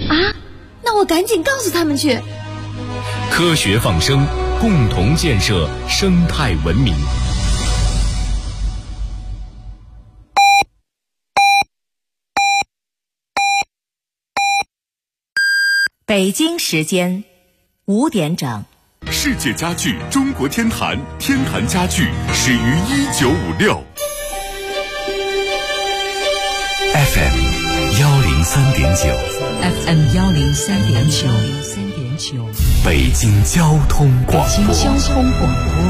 啊，那我赶紧告诉他们去。 科学放生，共同建设生态文明。 北京时间5点整。 世界家具中国天坛，天坛家具始于1956。FM 103.9，FM 103.9， 北京交通广播， 北京交通广播，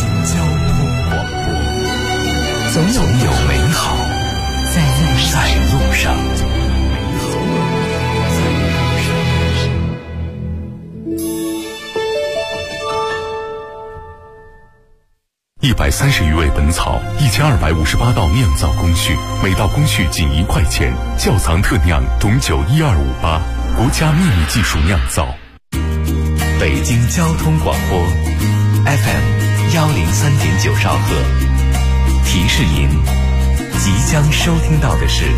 总有美好在路上。130余味本草，1258道酿造工序，每道工序仅1块钱。窖藏特酿种酒12588，国家秘密技术酿造。北京交通广播 FM 103.9兆赫。提示您，即将收听到的是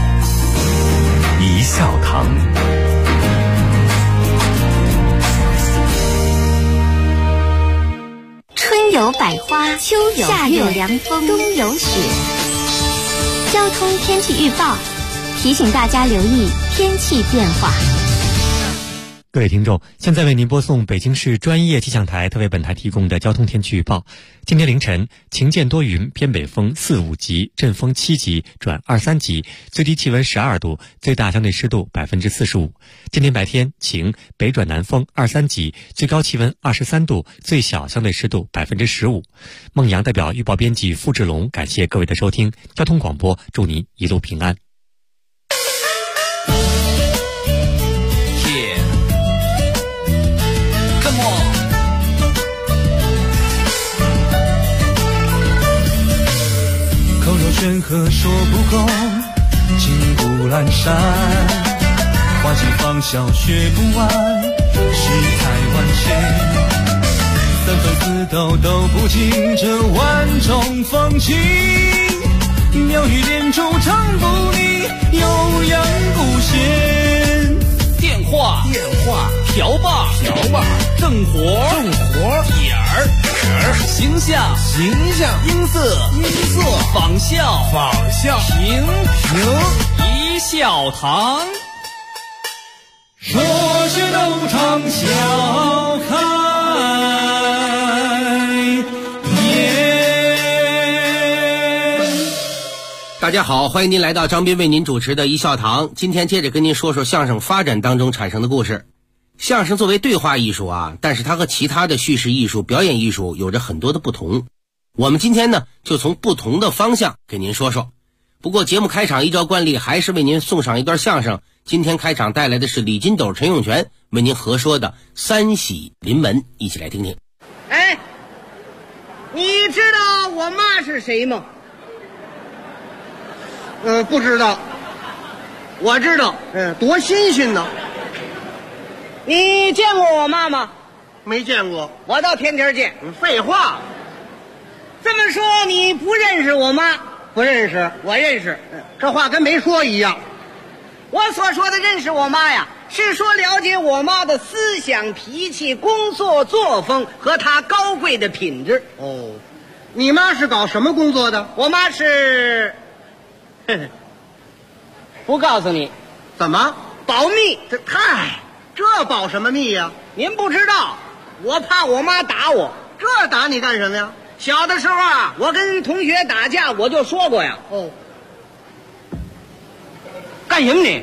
一笑堂。 春有百花，秋有夏有凉风，冬有雪。交通天气预报提醒大家留意天气变化。 各位听众，现在为您播送北京市专业气象台特为本台提供的交通天气预报。今天凌晨晴间多云，偏北风4、5级，阵风7级转2、3级，最低气温12度，最大相对湿度45%。今天白天晴，北转南风2、3级，最高气温23度，最小相对湿度15%。孟阳代表预报编辑付志龙感谢各位的收听，交通广播祝您一路平安。 口若悬河说不够，情不阑珊，花期芳笑学不完，世态万千，三分四斗都不尽这万种风情，妙语连珠唱不腻，悠扬不歇。 电话调吧正活点儿形象音色仿效平一笑堂， 说学逗唱笑开颜。 大家好，欢迎您来到张斌为您主持的一笑堂。今天接着跟您说说相声发展当中产生的故事。相声作为对话艺术啊，但是它和其他的叙事艺术、表演艺术有着很多的不同。我们今天呢，就从不同的方向给您说说。不过节目开场依照惯例，还是为您送上一段相声。今天开场带来的是李金斗、陈永泉为您合说的《三喜临门》，一起来听听。 哎，你知道我妈是谁吗？ 不知道。 我知道。 多新鲜呢！ 你见过我妈吗？ 没见过。 我倒天天见。 废话。 这么说你不认识我妈？ 不认识。 我认识。 这话跟没说一样。 我所说的认识我妈呀，是说了解我妈的思想、脾气、工作作风和她高贵的品质。 哦，你妈是搞什么工作的？ 我妈是不告诉你。 怎么？ 保密。 这保什么密呀？ 您不知道，我怕我妈打我。 这打你干什么呀？ 小的时候啊，我跟同学打架，我就说过呀。 哦， 干什么你？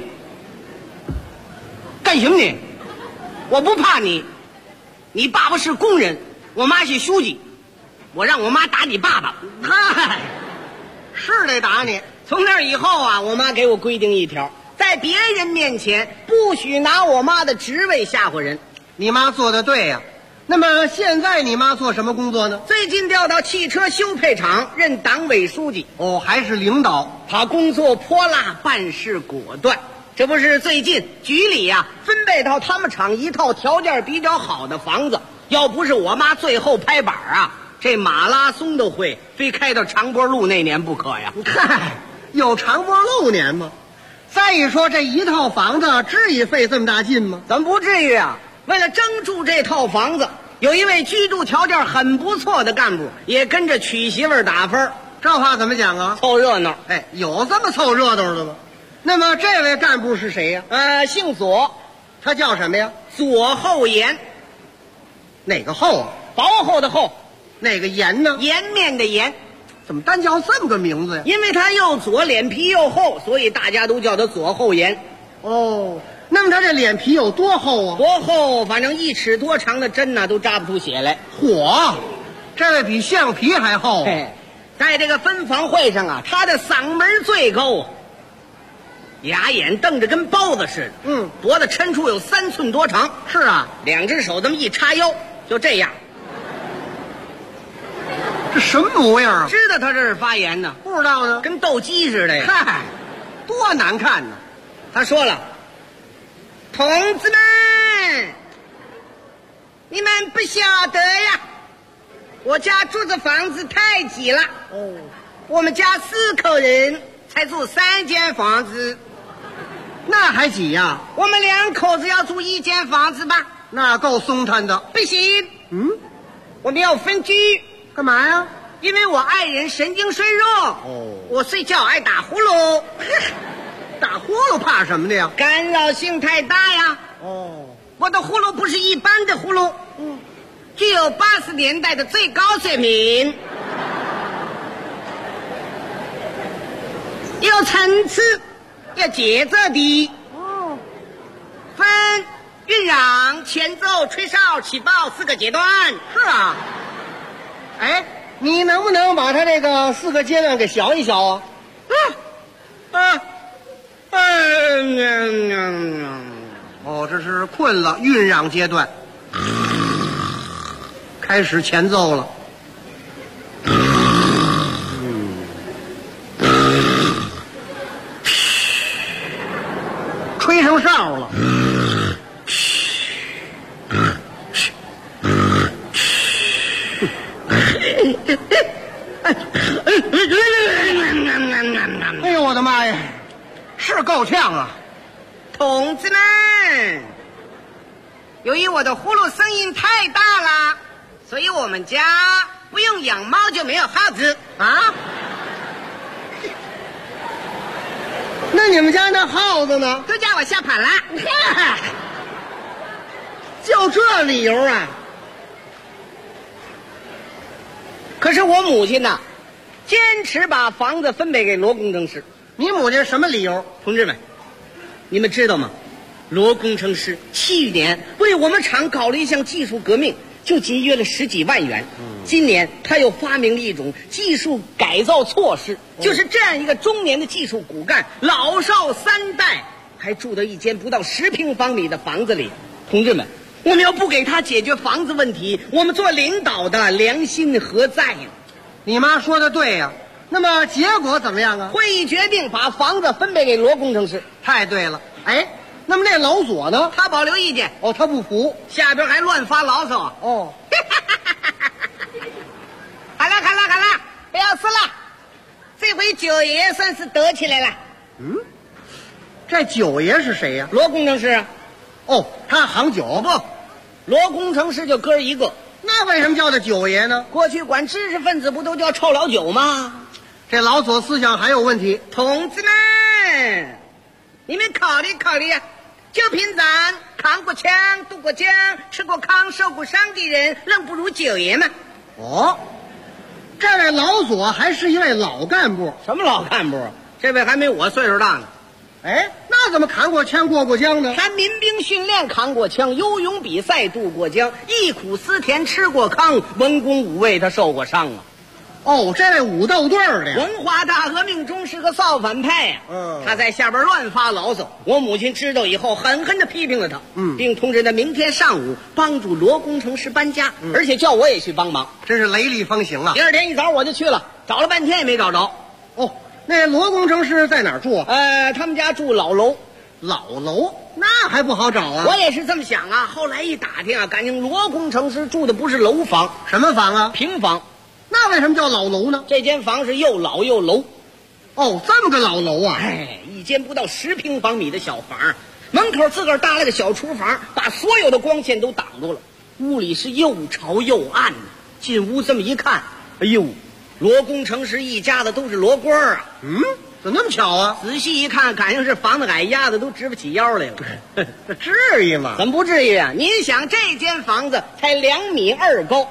干什么你？我不怕你。你爸爸是工人，我妈是书记，我让我妈打你爸爸。 嗨，是得打你。 从那以后啊，我妈给我规定一条，在别人面前不许拿我妈的职位吓唬人。 你妈做得对呀。那么现在你妈做什么工作呢？ 最近调到汽车修配厂任党委书记。 哦，还是领导。 她工作泼辣，办事果断。这不是最近局里呀分配到他们厂一套条件比较好的房子，要不是我妈最后拍板啊，这马拉松都会非开到长波路那年不可呀。 嗨，有长波路年吗？ 再一说，这一套房子至于费这么大劲吗？ 怎么不至于啊？为了争住这套房子，有一位居住条件很不错的干部也跟着娶媳妇儿打分。 这话怎么讲啊？ 凑热闹。 哎，有这么凑热闹的吗？那么这位干部是谁呀？ 姓左， 他叫什么呀？ 左厚颜。 哪个厚啊？ 薄厚的厚。 哪个颜呢？ 颜面的颜。 怎么单叫这么个名字呀？ 因为他又左，脸皮又厚，所以大家都叫他左厚颜。 哦，那么他这脸皮有多厚啊？ 多厚？反正1尺多长的针呢，都扎不出血来。 嚯，这位比橡皮还厚啊！ 在这个分房会上啊，他的嗓门最高啊，牙眼瞪着跟包子似的。脖子抻出有3寸多长。 是啊 ，2只手这么一叉腰，就这样。 这什么模样啊？ 知道他这是发言呢？ 不知道呢， 跟斗鸡似的呀。 嗨，多难看呢！ 他说了：“同志们，你们不晓得呀，我家住的房子太挤了。我们家4口人才住3间房子， 那还挤呀？ 我们2口子要住1间房子吧？ 那够松坦的。 不行，我们要分居。 干嘛呀？ 因为我爱人神经衰弱。我睡觉爱打呼噜。 打呼噜怕什么的呀？ 干扰性太大呀。我的呼噜不是一般的呼噜，具有80年代的最高水平，有层次，有节奏的。分、韵嚷、前奏、吹哨、起爆4个阶段。 是啊。哎，你能不能把他这个4个阶段给小一小啊？这是困了，韵嚷阶段，开始前奏了。吹上哨了。哎呦我的妈呀，是够呛啊！ 同志们，由于我的呼噜声音太大了，所以我们家不用养猫就没有耗子啊。那你们家那耗子呢？ 都叫我下盘了。 就这理由啊？ 可是我母亲呢，坚持把房子分配给罗工程师。 你母亲什么理由？ 同志们，你们知道吗？罗工程师去年为我们厂搞了一项技术革命，就节约了10几万元。今年他又发明了一种技术改造措施，就是这样一个中年的技术骨干，老少3代还住到一间不到10平方米的房子里。同志们，我们要不给他解决房子问题，我们做领导的良心何在呀？ 你妈说的对呀。那么结果怎么样啊？ 会议决定把房子分配给罗工程师。 太对了。哎，那么那老左呢？ 他保留意见。 他不服， 下边还乱发牢骚。好了，不要说了，这回九爷算是得起来了。 这九爷是谁呀？ 罗工程师。 他行酒。 不，罗工程师就哥一个。 那为什么叫他九爷呢？ 过去管知识分子不都叫臭老九吗？ 这老左思想还有问题。 同志们，你们考虑考虑呀，就凭咱扛过枪、渡过江、吃过糠、受过伤的人，愣不如九爷吗？ 这位老左还是一位老干部。 什么老干部？这位还没我岁数大呢。 那怎么扛过枪过过江呢？ 他民兵训练扛过枪，游泳比赛渡过江，忆苦思甜吃过糠，文攻武卫他受过伤啊。 这位武斗队的呀。 文化大革命中是个造反派呀。他在下边乱发牢骚，我母亲知道以后狠狠地批评了他，并通知他明天上午帮助罗工程师搬家，而且叫我也去帮忙。 真是雷厉风行啊。 第二天一早我就去了，找了半天也没找着。 那罗工程师在哪儿住啊？ 他们家住老楼。 老楼那还不好找啊。 我也是这么想啊，后来一打听啊，感情罗工程师住的不是楼房。 什么房啊？ 平房。 那为什么叫老楼呢？ 这间房是又老又楼。 这么个老楼啊。 间不到10平方米的小房，门口自个儿搭了个小厨房，把所有的光线都挡住了。屋里是又潮又暗的。进屋这么一看，哎呦，罗工程师一家子都是罗官啊！ 怎么那么巧啊？ 仔细一看，感情是房子矮压的都直不起腰来了。 这至于吗？ 怎么不至于啊？您想，这间房子才2.2米高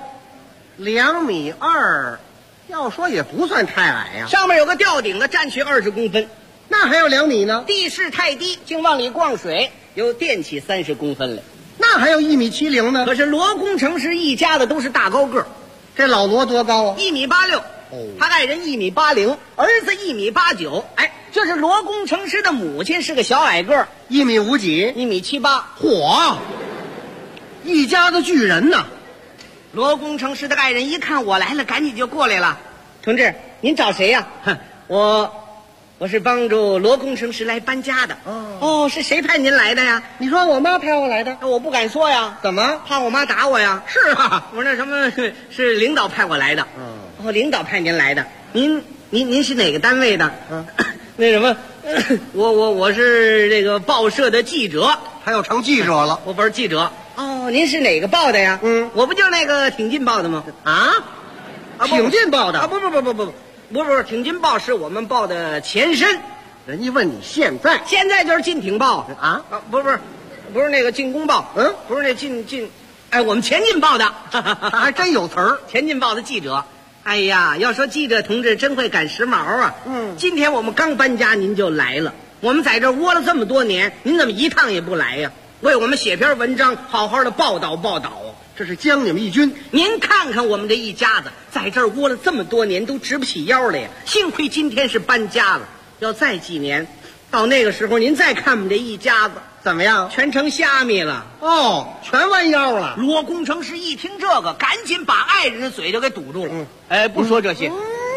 ，2.2米，要说也不算太矮呀。 上面有个吊顶子，占去20公分。 那还有2米呢。 地势太低，竟往里灌水，又垫起30公分来。 那还有1.70米呢。 可是罗工程师一家子都是大高个儿。 这老罗多高啊 ？1.86米。他爱人1.80米，儿子1.89米。哎，这是罗工程师的母亲是个小矮个儿 ，1.5米几 ，1.78米。 嚯，一家子巨人呐！ 罗工程师的爱人一看我来了，赶紧就过来了。同志，您找谁呀？我是帮助罗工程师来搬家的。哦，是谁派您来的呀？ 你说我妈派我来的。 我不敢说呀。 怎么？ 怕我妈打我呀？ 是啊， 我说那什么是领导派我来的。领导派您来的。您是哪个单位的？那什么，我是这个报社的记者。 还有成记者了？ 我不是记者。哦，您是哪个报的呀？我不就是那个挺进报的吗？ 挺进报的？ 不是，挺进报是我们报的前身。 人家问你现在就是进挺报不是那个进攻报，不是那进，我们前进报的， 还真有词儿。 前进报的记者。哎呀，要说记者同志真会赶时髦啊！今天我们刚搬家，您就来了。我们在这窝了这么多年，您怎么一趟也不来呀？为我们写篇文章，好好的报道啊！ 这是将你们一军。 您看看我们这一家子在这儿窝了这么多年，都直不起腰来呀。幸亏今天是搬家了，要再几年，到那个时候您再看我们这一家子怎么样？ 全成虾米了。 全弯腰了。 罗工程师一听这个，赶紧把爱人的嘴就给堵住了。不说这些。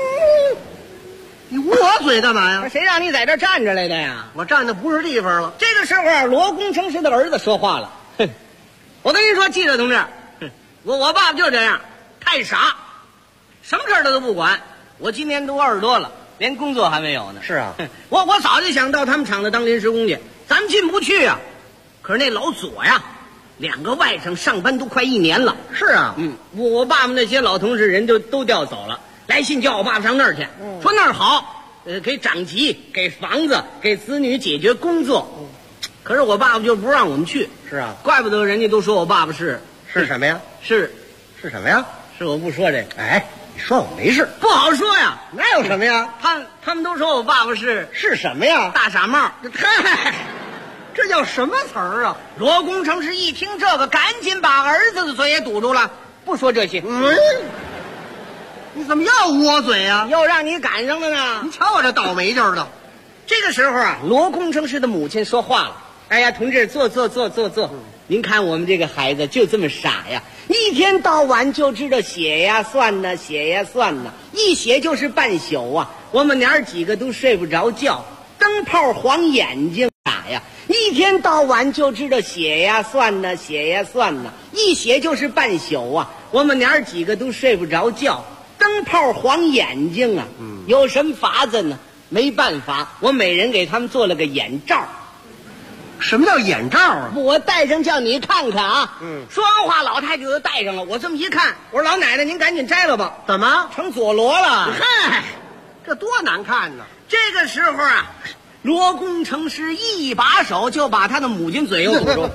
你捂我嘴干嘛呀？ 谁让你在这站着来的呀？ 我站的不是地方了。 这个时候罗工程师的儿子说话了。我跟您说，记者同志，我爸爸就这样，太傻，什么事儿他都不管。我今年都20多了，连工作还没有呢。 是啊， 我早就想到他们厂子当临时工去，咱们进不去啊。可是那老左呀，2个外甥上班都快1年了。 是啊， 我爸爸那些老同事人都调走了，来信叫我爸爸上那儿去，说那儿好，给长级，给房子，给子女解决工作。可是我爸爸就不让我们去。 是啊， 怪不得人家都说我爸爸是什么呀？ 是什么呀？ 是我不说这个。 你说我没事， 不好说呀。 哪有什么呀？ 他们都说我爸爸是什么呀？ 大傻帽。 这叫什么词儿啊？ 罗工程师一听这个，赶紧把儿子的嘴也堵住了，不说这些。 你怎么又捂我嘴呀？ 又让你赶上了呢。 你瞧我这倒霉劲儿的。 这个时候啊，罗工程师的母亲说话了：“哎呀，同志，坐。您看我们这个孩子就这么傻呀，一天到晚就知道写呀算呢，一写就是半宿啊。我们娘儿几个都睡不着觉，灯泡晃眼睛，傻呀，一天到晚就知道写呀算呢，一写就是半宿啊。我们娘儿几个都睡不着觉，灯泡晃眼睛啊。有什么法子呢？没办法，我每人给他们做了个眼罩。” 什么叫眼罩啊？ 我戴上叫你看看啊。说完话，老太太就戴上了。我这么一看，我说老奶奶您赶紧摘了吧。 怎么成佐罗了？ 嗨，这多难看呢！ 这个时候啊，罗工程师一把手就把他的母亲嘴又堵住。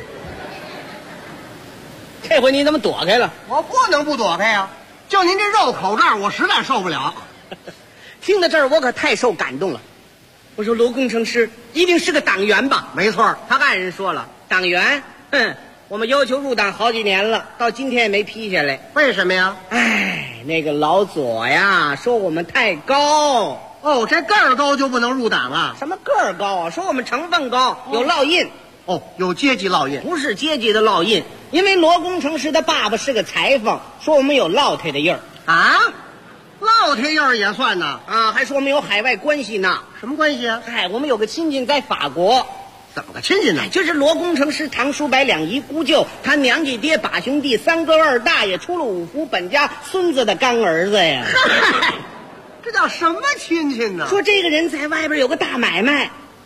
这回你怎么躲开了？ 我不能不躲开呀！就您这肉口罩，我实在受不了。 听到这儿，我可太受感动了。我说罗工程师一定是个党员吧？ 没错， 他爱人说了，党员，我们要求入党好几年了，到今天也没批下来。 为什么呀？ 那个老左呀，说我们太高。 这个儿高就不能入党啊？ 什么个儿高啊？说我们成分高，有烙印。 有阶级烙印？ 不是阶级的烙印，因为罗工程师的爸爸是个裁缝，说我们有烙铁的印儿啊。烙铁印儿也算呢啊，还说我们有海外关系呢。 什么关系啊？ 我们有个亲戚在法国。 怎么个亲戚呢？ 就是罗工程师堂叔伯2姨姑舅，他娘家爹把兄弟3个2大爷，出了5福本家孙子的干儿子呀。 这叫什么亲戚呢？ 说这个人在外边有个大买卖，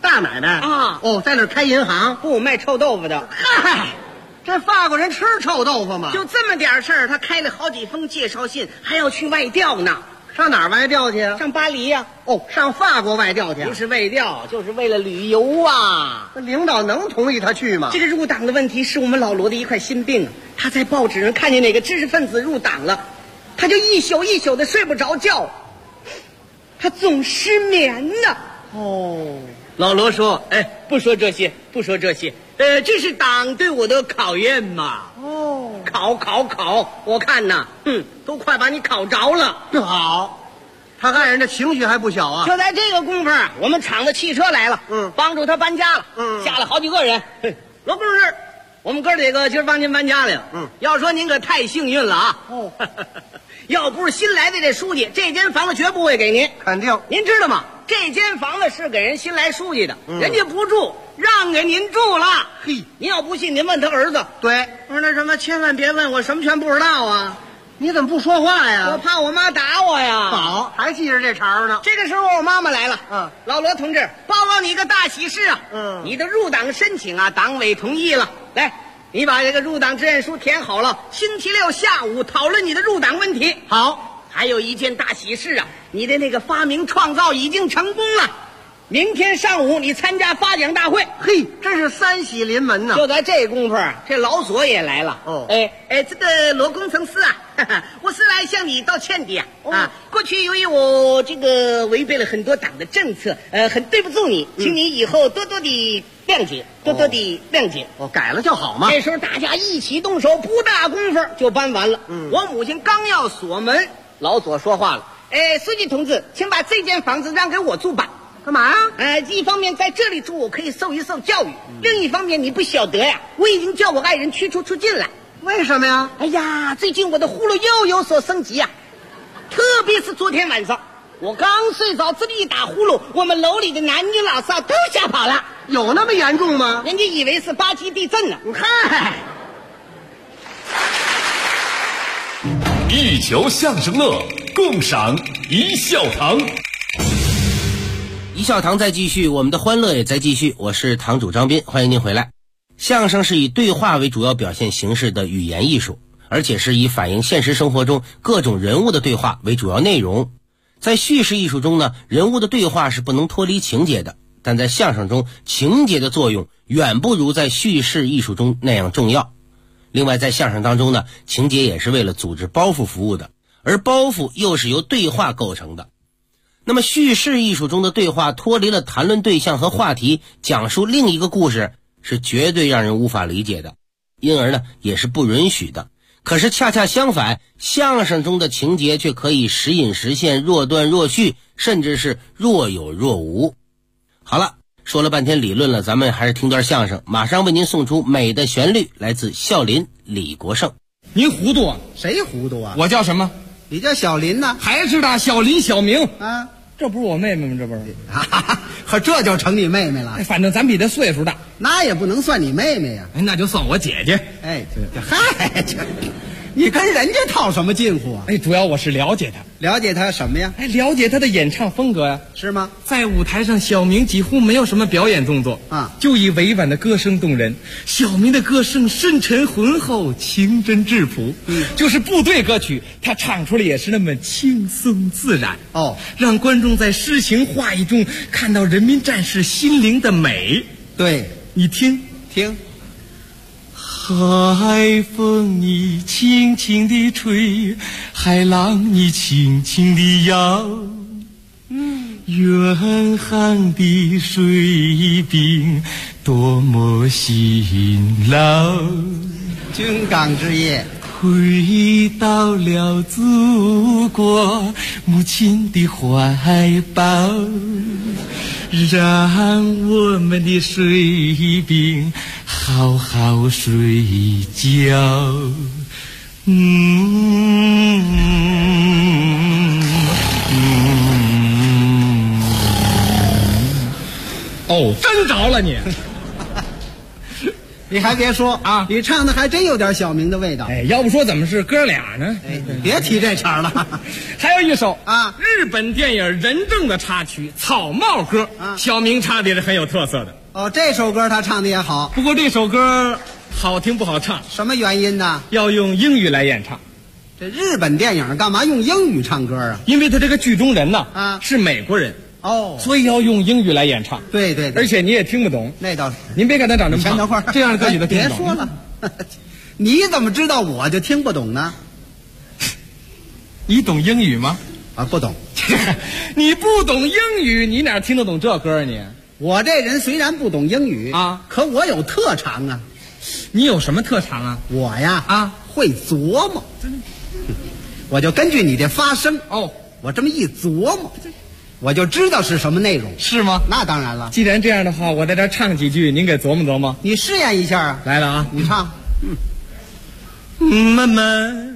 大买卖啊！ 哦，在那儿开银行？ 不，卖臭豆腐的。 嗨，这法国人吃臭豆腐吗？ 就这么点事儿，他开了好几封介绍信，还要去外调呢。 上哪儿外调去啊？ 上巴黎呀。 哦，上法国外调去。 不是外调，就是为了旅游啊。 那领导能同意他去吗？ 这个入党的问题是我们老罗的一块心病啊。他在报纸上看见哪个知识分子入党了，他就一宿一宿的睡不着觉，他总失眠呢。 哦， 老罗说：“哎，不说这些，这是党对我的考验嘛。哦，考，我看呐，都快把你考着了。 好，他看人这情绪还不小啊。 就在这个功夫，我们厂的汽车来了，帮助他搬家了，下了好几个人。罗同志，我们哥几个今儿帮您搬家来了。要说您可太幸运了啊。哦，要不是新来的这书记，这间房子绝不会给您。 肯定， 您知道吗？这间房子是给人新来书记的，人家不住，让给您住了。嘿，您要不信，您问他儿子。 对， 我说那什么，千万别问，我什么全不知道啊。 你怎么不说话呀？ 我怕我妈打我呀。 好，还记着这茬呢。 这个时候我妈妈来了。老罗同志，报告你个大喜事啊！你的入党申请啊，党委同意了。来，你把这个入党志愿书填好了，星期六下午讨论你的入党问题。好。还有一件大喜事啊，你的那个发明创造已经成功了。明天上午你参加发奖大会。 嘿，真是三喜临门呐！ 就在这功夫，这老左也来了。哦，这个罗工程师啊，我是来向你道歉的呀。过去由于我这个违背了很多党的政策，很对不住你，请你以后多多的谅解，多多的谅解。 改了就好嘛。 这时候大家一起动手，不大功夫就搬完了。我母亲刚要锁门，老左说话了：“书记同志，请把这间房子让给我住吧。” 干嘛呀？ 一方面在这里住，我可以受一受教育；另一方面，你不晓得呀，我已经叫我爱人驱出境了。 为什么呀？ 哎呀，最近我的呼噜又有所升级啊，特别是昨天晚上，我刚睡着，这么一打呼噜，我们楼里的男女老少都吓跑了。 有那么严重吗？ 人家以为是8级地震呢。 嗨。 一桥相声乐，共赏一笑堂。 一笑堂再继续，我们的欢乐也在继续。我是堂主张斌，欢迎您回来。相声是以对话为主要表现形式的语言艺术，而且是以反映现实生活中各种人物的对话为主要内容。在叙事艺术中呢，人物的对话是不能脱离情节的，但在相声中，情节的作用远不如在叙事艺术中那样重要。另外，在相声当中呢，情节也是为了组织包袱服务的，而包袱又是由对话构成的。那么叙事艺术中的对话脱离了谈论对象和话题，讲述另一个故事，是绝对让人无法理解的，因而呢也是不允许的。可是恰恰相反，相声中的情节却可以时隐时现，若断若续，甚至是若有若无。好了，说了半天理论了，咱们还是听段相声，马上为您送出美的旋律，来自孝林李国盛。 您糊涂啊？ 谁糊涂啊？ 我叫什么？ 你叫小林呢？ 还是的，小林小明啊， 这不是我妹妹吗？这不是， 呵，这就成你妹妹了。 反正咱比她岁数大， 那也不能算你妹妹呀。 那就算我姐姐。 嗨，你跟人家套什么近乎啊？ 主要我是了解她。 了解她什么呀？ 了解她的演唱风格呀。 是吗？ 在舞台上，小明几乎没有什么表演动作啊，就以委婉的歌声动人。小明的歌声深沉浑厚，情真质朴。就是部队歌曲，他唱出来也是那么轻松自然。让观众在诗情画意中看到人民战士心灵的美。 对， 你听。海风你轻轻地吹，海浪你轻轻地摇，远航的水兵多么辛劳， 军港之夜回到了祖国母亲的怀抱，让我们的水兵好好睡觉。真着了你。 你还别说啊， 你唱的还真有点小明的味道。 哎，要不说怎么是哥俩呢？ 哎，别提这茬了。 还有一首啊， 日本电影《人证》的插曲《草帽歌》，小明唱的也是很有特色的。 哦，这首歌他唱的也好， 不过这首歌好听不好唱， 什么原因呢？ 要用英语来演唱。 这日本电影干嘛用英语唱歌啊？ 因为他这个剧中人呢是美国人哦， 所以要用英语来演唱。 对对， 而且你也听不懂。 那倒是。 您别看他长这么胖， 等会儿这样的歌曲都听不懂。 别说了，你怎么知道我就听不懂呢？ 你懂英语吗？ 啊，不懂。 你不懂英语，你哪听得懂这歌啊你？ 我这人虽然不懂英语啊， 可我有特长啊。 你有什么特长啊？ 我呀会琢磨。我就根据你这发声我这么一琢磨，我就知道是什么内容。 是吗？ 那当然了。 既然这样的话，我在这唱几句，您给琢磨琢磨。 你试验一下啊。 来了啊， 你唱。 妈妈，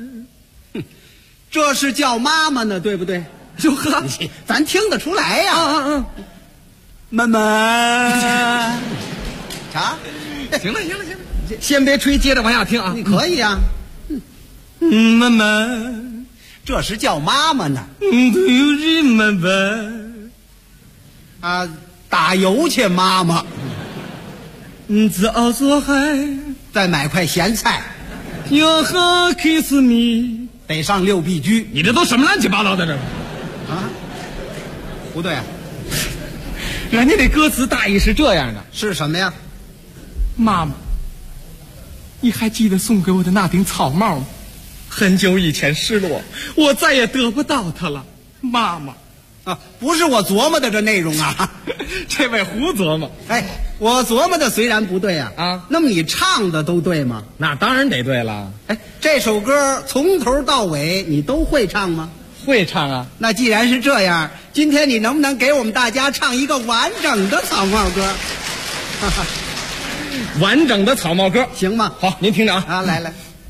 这是叫妈妈呢，对不对？ 哟呵， 咱听得出来呀。妈妈，啥？ 行了，先别吹，接着往下听啊。 你可以啊。 妈妈， 这是叫妈妈呢。 Do you remember？ 啊，打油去，妈妈。 早做海， 再买块咸菜。 要和 kiss me， 得上六必居。 你这都什么乱七八糟的这？ 啊，不对啊。 人家这歌词大意是这样的， 是什么呀？ 妈妈，你还记得送给我的那顶草帽吗？很久以前失落，我再也得不到它了。妈妈， 啊，不是我琢磨的这内容啊。 这位胡琢磨。 哎，我琢磨的虽然不对那么你唱的都对吗？ 那当然得对了。 哎，这首歌从头到尾你都会唱吗？ 会唱啊。 那既然是这样，今天你能不能给我们大家唱一个完整的草帽歌？ 完整的草帽歌行吗？ 好，您听着啊。 来。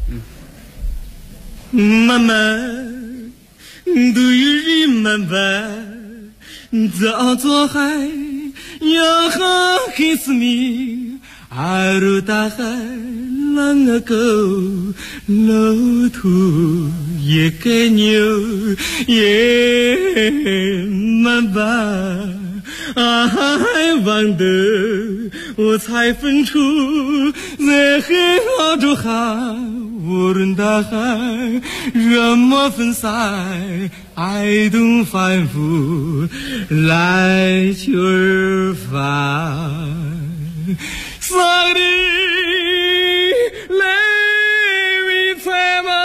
妈妈 ，Do you remember？ 早做海，要和 kiss me， ある大海 long ago， 路途也该牛也妈妈。I wonder， 我才分出在黑暗中无论大海怎么分散，爱动反复来去而返。上帝来为才吗？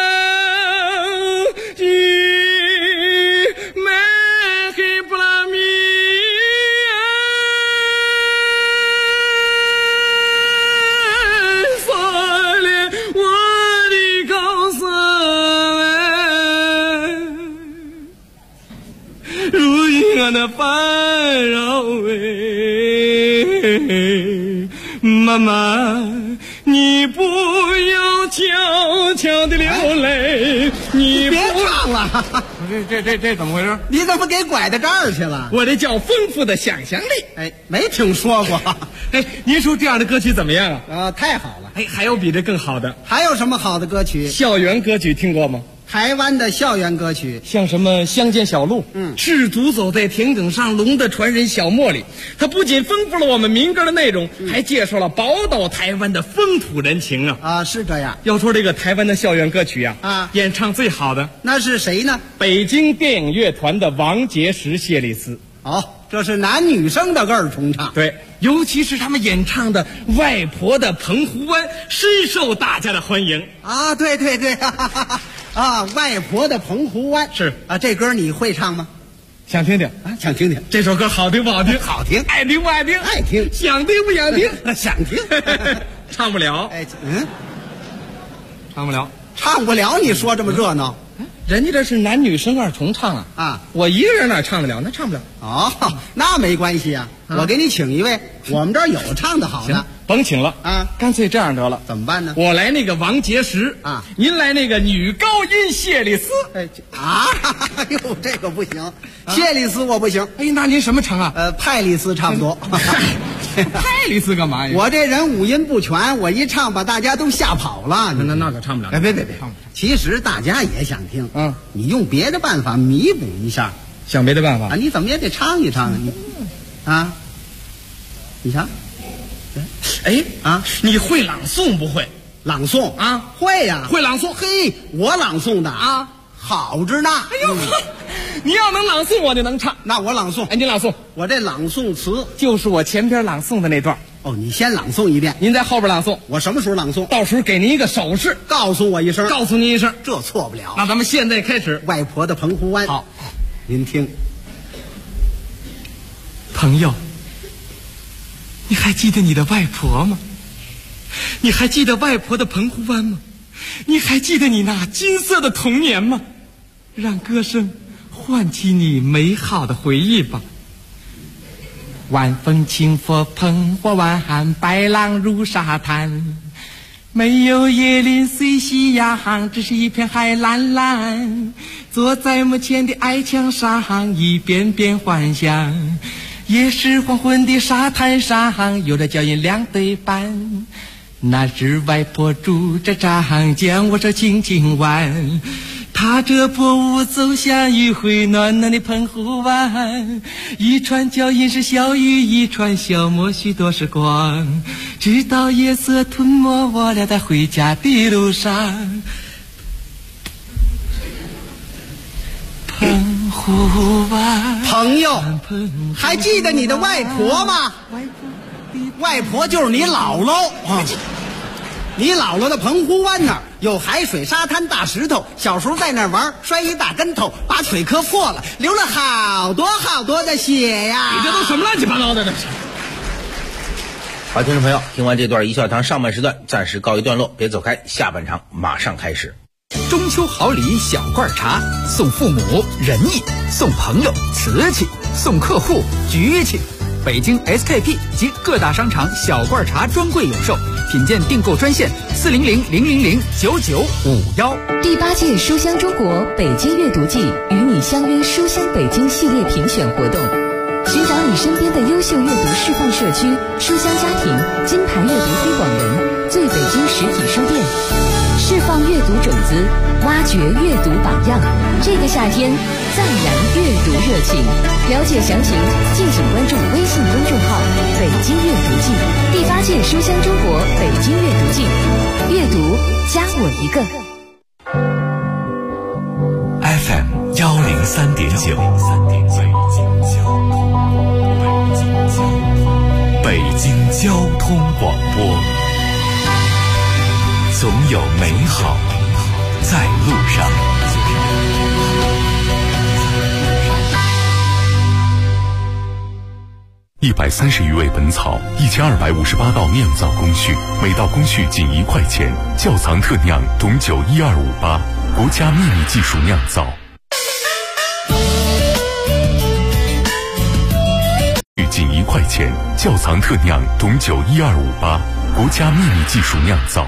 的烦扰妈妈，你不要悄悄的流泪，你别唱了。 这怎么回事？ 你怎么给拐到这儿去了？ 我这叫丰富的想象力。 哎，没听说过。 哎，您说这样的歌曲怎么样啊？ 太好了。 哎，还有比这更好的？ 还有什么好的歌曲？ 校园歌曲听过吗？ 台湾的校园歌曲， 像什么乡间小路，赤足走在田埂上，龙的传人小茉莉。它不仅丰富了我们民歌的内容，还介绍了宝岛台湾的风土人情啊！ 是这样。 要说这个台湾的校园歌曲演唱最好的那是谁呢？ 北京电影乐团的王杰石、谢丽斯。 这是男女生的二重唱。 对，尤其是他们演唱的《外婆的澎湖湾》，深受大家的欢迎啊！对，外婆的澎湖湾是啊，这歌你会唱吗？ 想听听啊，想听听。 这首歌好听不好听？ 好听。 爱听不爱听？ 爱听。 想听不想听？ 想听。 唱不了。唱不了。 唱不了，你说这么热闹？ 人家这是男女生二重唱啊！我一个人哪唱得了？那唱不了。 那没关系啊，我给你请一位，我们这儿有唱的好的。 甭请了干脆这样得了。 怎么办呢？ 我来那个王杰石您来那个女高音谢丽斯。 这个不行，谢丽斯我不行。 那您什么唱啊？ 派丽斯差不多。 拍李四干嘛呀？ 我这人五音不全，我一唱把大家都吓跑了。 那可唱不了。 别，其实大家也想听，你用别的办法弥补一下。 想别的办法啊？你怎么也得唱一唱啊？你啊？你瞧， 哎啊，你会朗诵不会？ 朗诵啊， 会呀， 会朗诵。 嘿，我朗诵的啊， 好着呢。 哎呦，你要能朗诵，我就能唱。 那我朗诵。 哎，你朗诵。 我这朗诵词就是我前边朗诵的那段。 哦，你先朗诵一遍， 您在后边朗诵。 我什么时候朗诵？ 到时候给您一个手势， 告诉我一声。 告诉您一声， 这错不了。 那咱们现在开始。 外婆的澎湖湾。 好， 您听。 朋友，你还记得你的外婆吗？你还记得外婆的澎湖湾吗？你还记得你那金色的童年吗？让歌声唤起你美好的回忆吧。晚风轻拂澎湖湾，白浪入沙滩，没有椰林随夕阳，只是一片海蓝蓝。坐在门前的矮墙上，一遍遍幻想，也是黄昏的沙滩上，有着脚印两对半。那是外婆拄着杖，将我手轻轻挽，踏着薄雾走向余晖暖暖的澎湖湾。一串脚印是小雨，一串消磨许多时光，直到夜色吞没我俩在回家的路上。澎湖湾， 朋友，还记得你的外婆吗？外婆就是你姥姥啊！你姥姥的澎湖湾那儿有海水、沙滩、大石头，小时候在那儿玩，摔一大跟头，把腿磕破了，流了好多好多的血呀！ 你这都什么乱七八糟的？这是。 好，听众朋友，听完这段一笑堂上半时段暂时告一段落，别走开，下半场马上开始。 中秋好礼小罐茶，送父母仁义，送朋友瓷器，送客户局气。北京 SKP 及各大商场小罐茶专柜有售，品鉴订购专线400-000-9951。 第8届书香中国北京阅读季与你相约书香北京系列评选活动，寻找你身边的优秀阅读示范社区、书香家庭、金牌阅读推广人、最北京实体书店，释放阅读种子，挖掘阅读榜样。这个夏天再燃阅读热情。了解详情，敬请关注微信公众号“北京阅读季”。第8届书香中国北京阅读季，阅读加我一个。 FM 103.9，北京交通广播，总有美好在路上。130余味本草，1258道酿造工序，每道工序仅1块钱，窖藏特酿董酒12588，国家秘密技术酿造。仅1块钱，窖藏特酿董酒12588，国家秘密技术酿造。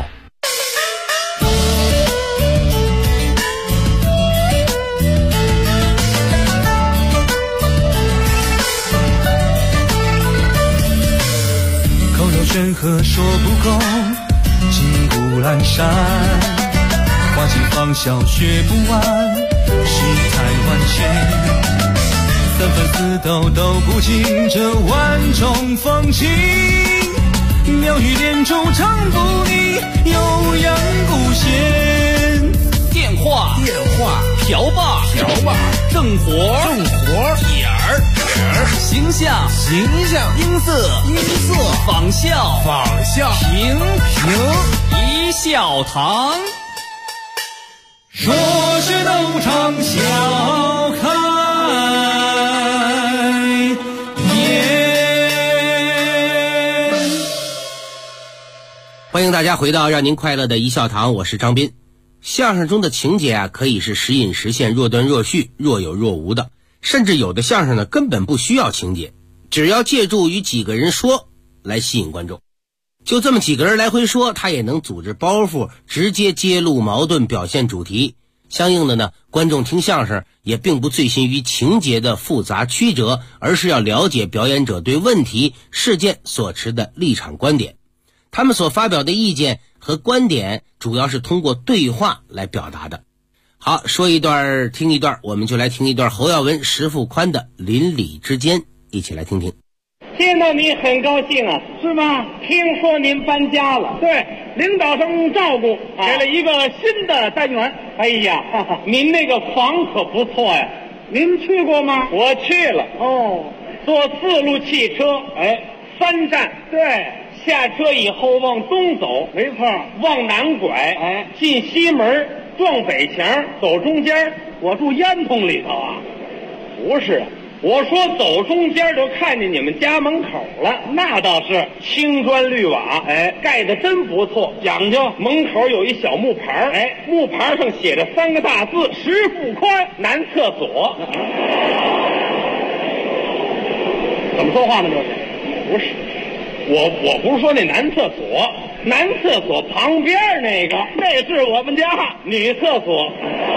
山河说不够，金谷阑珊，花季芳笑学不完，世态万千，三分四斗都不尽这万种风情，妙语连珠唱不腻，悠扬古弦。 电话瓢把正活点儿形象音色仿效平一笑堂。 说是斗场笑开颜。 欢迎大家回到让您快乐的一笑堂，我是张斌。相声中的情节啊，可以是时隐时现、若断若续、若有若无的，甚至有的相声呢根本不需要情节，只要借助于几个人说来吸引观众。就这么几个人来回说，他也能组织包袱，直接揭露矛盾，表现主题。相应的呢， 观众听相声也并不醉心于情节的复杂曲折，而是要了解表演者对问题、事件所持的立场观点。他们所发表的意见和观点主要是通过对话来表达的。好，说一段听一段，我们就来听一段侯耀文、石富宽的邻里之间，一起来听听。 见到你很高兴啊，是吗？听说您搬家了，对，领导上照顾，给了一个新的单元。哎呀，您那个房可不错呀，您去过吗？我去了。哦，坐4路汽车，3站，对，下车以后往东走，没错，往南拐，进西门，撞北墙，走中间。我住烟囱里头啊？不是。我说走中间就看见你们家门口了，那倒是青砖绿瓦，盖得真不错，讲究。门口有一小木牌，木牌上写着3个大字：石富宽男厕所。怎么说话呢？这是？不是，我不是说那男厕所，男厕所旁边那个，那是我们家女厕所。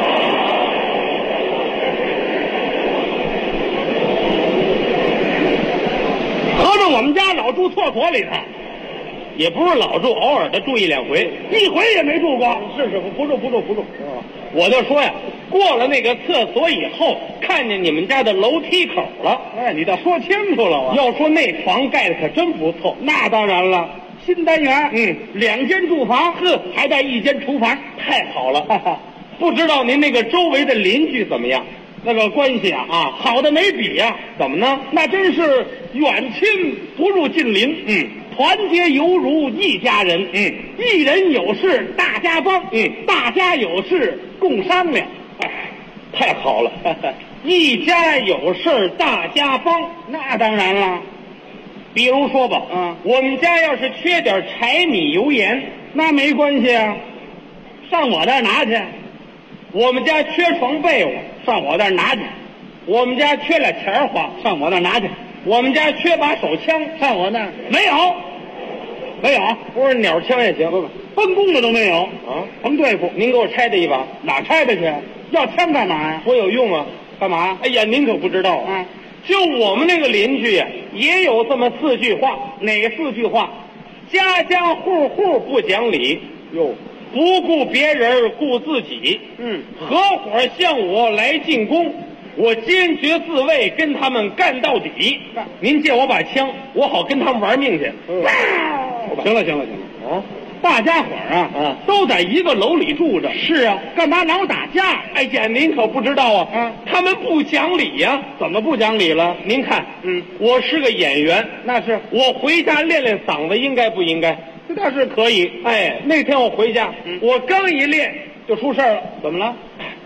我们家老住厕所里头，也不是老住，偶尔的住1、2回，1回也没住过。是不住。我就说呀，过了那个厕所以后，看见你们家的楼梯口了。你倒说清楚了啊！要说那房盖的可真不错。那当然了，新单元，2间住房，还带1间厨房，太好了。不知道您那个周围的邻居怎么样？那个关系啊，好的没比呀。怎么呢？那真是远亲不如近邻，团结犹如一家人，一人有事大家帮，大家有事共商量。太好了，一家有事大家帮，那当然了。比如说吧，我们家要是缺点柴米油盐，那没关系啊，上我那儿拿去。我们家缺床被窝，上我那儿拿去；我们家缺俩钱花，上我那儿拿去；我们家缺把手枪，上我那儿没有，不是鸟枪也行，分工的都没有啊。甭对付，您给我拆的一把，哪拆的去？要枪干嘛呀？多有用啊！干嘛呀？哎呀，您可不知道啊！就我们那个邻居呀，也有这么4句话。哪4句话？家家户户不讲理哟。不顾别人顾自己，合伙向我来进攻，我坚决自卫，跟他们干到底。您借我把枪，我好跟他们玩命去。行了啊！大家伙啊，都在一个楼里住着。是啊，干嘛老打架？哎呀，您可不知道啊，他们不讲理呀。怎么不讲理了？您看，我是个演员，那是我回家练练嗓子，应该不应该？这倒是可以。那天我回家，我刚一练就出事了。怎么了？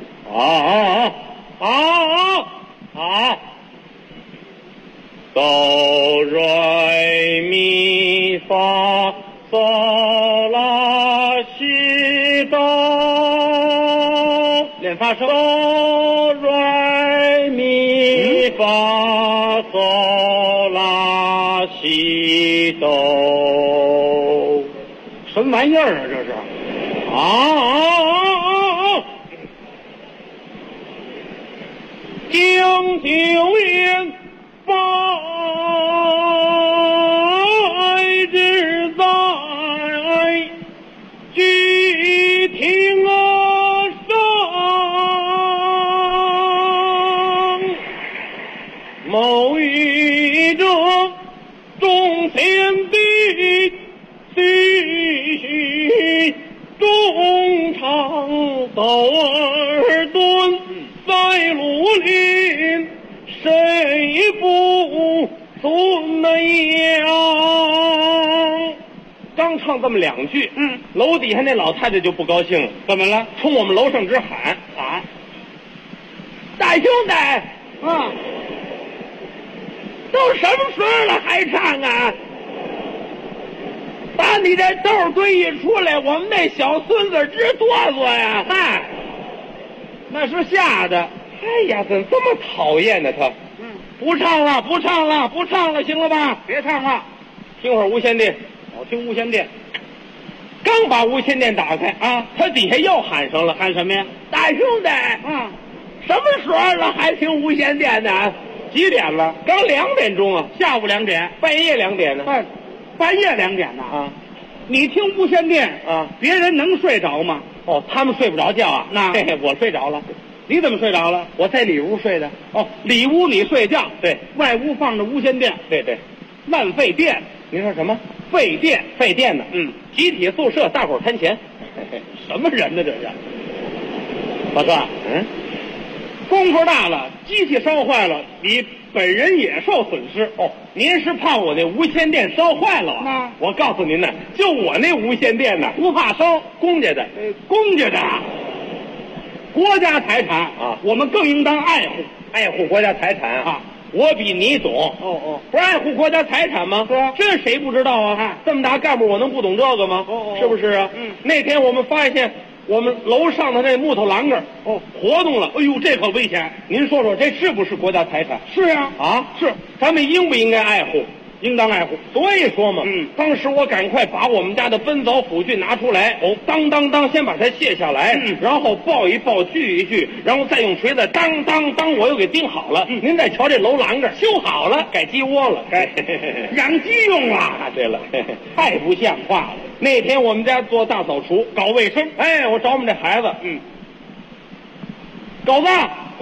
哆来咪发嗦拉西哆，练发声。哆来咪发嗦拉西哆。什么玩意儿啊？这是将酒言百之在，举庭上，某与这众贤弟须中长斗而蹲，在庐林谁不尊扬？刚唱这么2句，楼底下那老太太就不高兴了。怎么了？冲我们楼上直喊：大兄弟都什么时候了还唱啊？把你这豆堆一出来，我们那小孙子直哆嗦呀！那是吓的。哎呀，怎么这么讨厌呢？他，不唱了，行了吧？别唱了，听会儿无线电。我听无线电。刚刚把无线电打开啊，他底下又喊上了， 喊什么呀？ 大兄弟，什么时候了还听无线电呢？几点了？刚2点钟啊， 下午2点， 半夜2点呢。 半夜2点呢？ 啊， 你听无线电啊， 别人能睡着吗？ 哦，他们睡不着觉啊。 那嘿嘿，我睡着了。 你怎么睡着了？ 我在里屋睡的。 哦，里屋你睡觉， 对， 外屋放着无线电， 对对， 浪费电。 您说什么？ 费电， 费电呢？集体宿舍大伙儿摊钱。 什么人呢这是？大哥，功夫大了，机器烧坏了，你本人也受损失。 哦，您是怕我那无线电烧坏了啊？我告诉您呢，就我那无线电呢， 不怕烧， 公家的， 公家的。国家财产啊， 我们更应当爱护， 爱护国家财产啊。 我比你懂。 哦， 不是爱护国家财产吗？ 是啊， 这谁不知道啊？这么大干部我能不懂这个吗？是不是啊？那天我们发现我们楼上的那木头栏杆活动了。 哎呦，这可危险！ 您说说，这是不是国家财产？ 是啊，是， 咱们应不应该爱护？ 应当爱护。 所以说嘛，当时我赶快把我们家的奔凿斧锯拿出来，当当当，先把它卸下来，然后抱一抱，锯一锯，然后再用锤子当当当，我又给钉好了。您再瞧这楼栏杆修好了，改鸡窝了， 该养鸡用了。 对了， 太不像话了。 那天我们家做大扫除， 搞卫生， 哎，我找我们这孩子，狗子。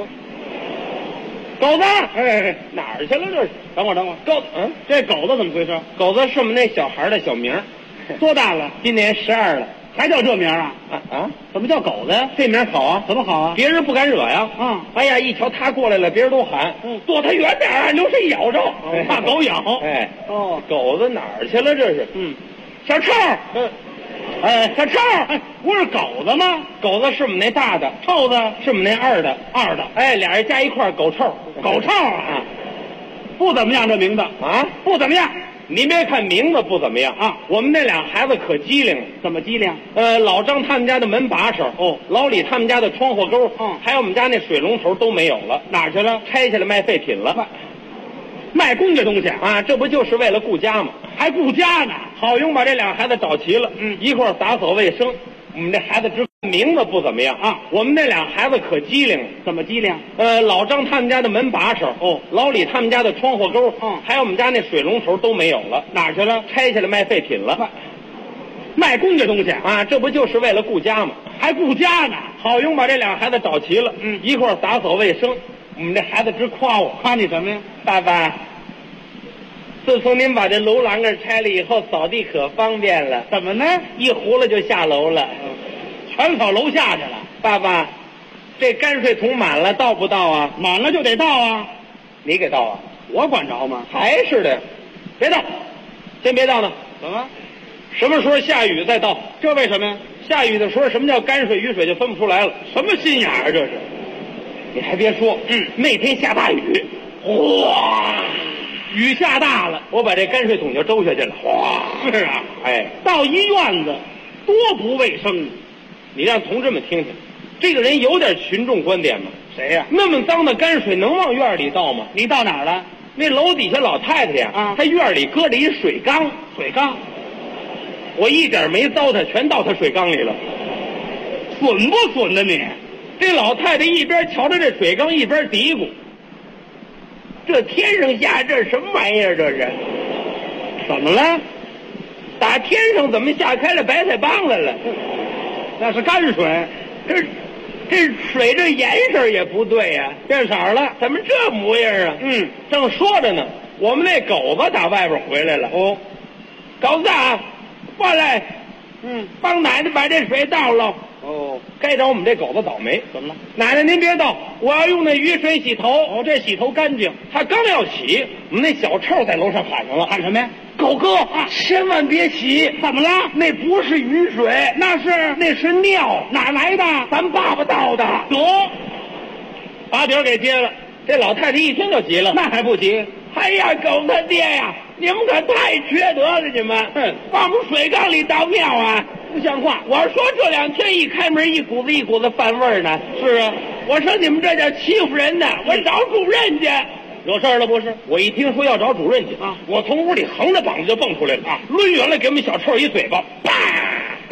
狗子，哪儿去了？这是？ 等会儿， 狗， 这狗子怎么回事？ 狗子是我们那小孩的小名， 多大了？ 今年12了， 还叫这名啊？怎么叫狗子呀？ 这名好啊， 怎么好啊？ 别人不敢惹呀。哎呀，一瞧他过来了，别人都喊，躲他远点啊，留谁咬着， 怕狗咬。 狗子哪儿去了？这是？ 小臭。小臭，不是狗子吗？ 狗子是我们那大的， 臭子是我们那二的。哎，俩人加一块狗臭， 狗臭啊，不怎么样，这名字啊， 不怎么样。 您别看名字不怎么样啊，我们那俩孩子可机灵了。 怎么机灵？ 老张他们家的门把手，老李他们家的窗户钩，还有我们家那水龙头都没有了， 哪儿去了？ 拆下来卖废品了。 卖公家东西啊，这不就是为了顾家吗？ 还顾家呢， 好用把这俩孩子找齐了，一块儿打扫卫生。我们这孩子只名字不怎么样啊，我们那俩孩子可机灵了。 怎么机灵？ 老张他们家的门把手，老李他们家的窗户钩，还有我们家那水龙头都没有了， 哪儿去了？ 拆下来卖废品了。 卖公家东西啊，这不就是为了顾家吗？ 还顾家呢， 好用把这俩孩子找齐了，一块儿打扫卫生。我们这孩子直夸我， 夸你什么呀？ 爸爸，自从您把这楼栏杆拆了以后，扫地可方便了。 怎么呢？ 一糊了就下楼了， 全扫楼下去了。 爸爸，这泔水桶满了，倒不倒啊？ 满了就得倒啊。 你给倒啊？ 我管着吗？ 还是的，别倒，先别倒呢。 怎么？ 什么时候下雨再倒？ 这为什么呀？ 下雨的时候，什么叫泔水雨水就分不出来了。 什么心眼儿这是？ 你还别说，那天下大雨，哗， 雨下大了， 我把这泔水桶就周下去了。哗， 是啊， 哎， 到一院子多不卫生。 你让同志们听听，这个人有点群众观点吗？ 谁呀？ 那么脏的泔水能往院里倒吗？ 你到哪儿了？ 那楼底下老太太呀，她院里搁着一水缸，我一点没糟蹋，全倒她水缸里了。 损不损呢你？ 这老太太一边瞧着这水缸，一边嘀咕：“这天上下这什么玩意儿？这是怎么了？ 打天上怎么下开了白菜帮来了？ 那是泔水， 这水这颜色也不对呀， 变色了， 怎么这模样啊？正说着呢，我们那狗子打外边回来了。狗子啊，过来，帮奶奶把这水倒了。该找我们这狗子倒霉， 怎么了？ 奶奶您别倒，我要用那雨水洗头。 这洗头干净。 他刚要洗，我们那小臭在楼上喊上了， 喊什么呀？ 狗哥，千万别洗！ 怎么了？ 那不是雨水，那是尿， 哪来的？ 咱爸爸倒的。 得， 把底儿给接了。这老太太一听就急了， 那还不急？ 哎呀，狗他爹呀，你们可太缺德了！你们，往我们水缸里倒尿啊， 不像话！ 我说这两天一开门，一股子饭味儿呢。 是啊， 我说你们这叫欺负人呢！我找主任去。 有事了不是？ 我一听说要找主任去我从屋里横着膀子就蹦出来了抡圆了给我们小臭一嘴巴，啪！ 打孩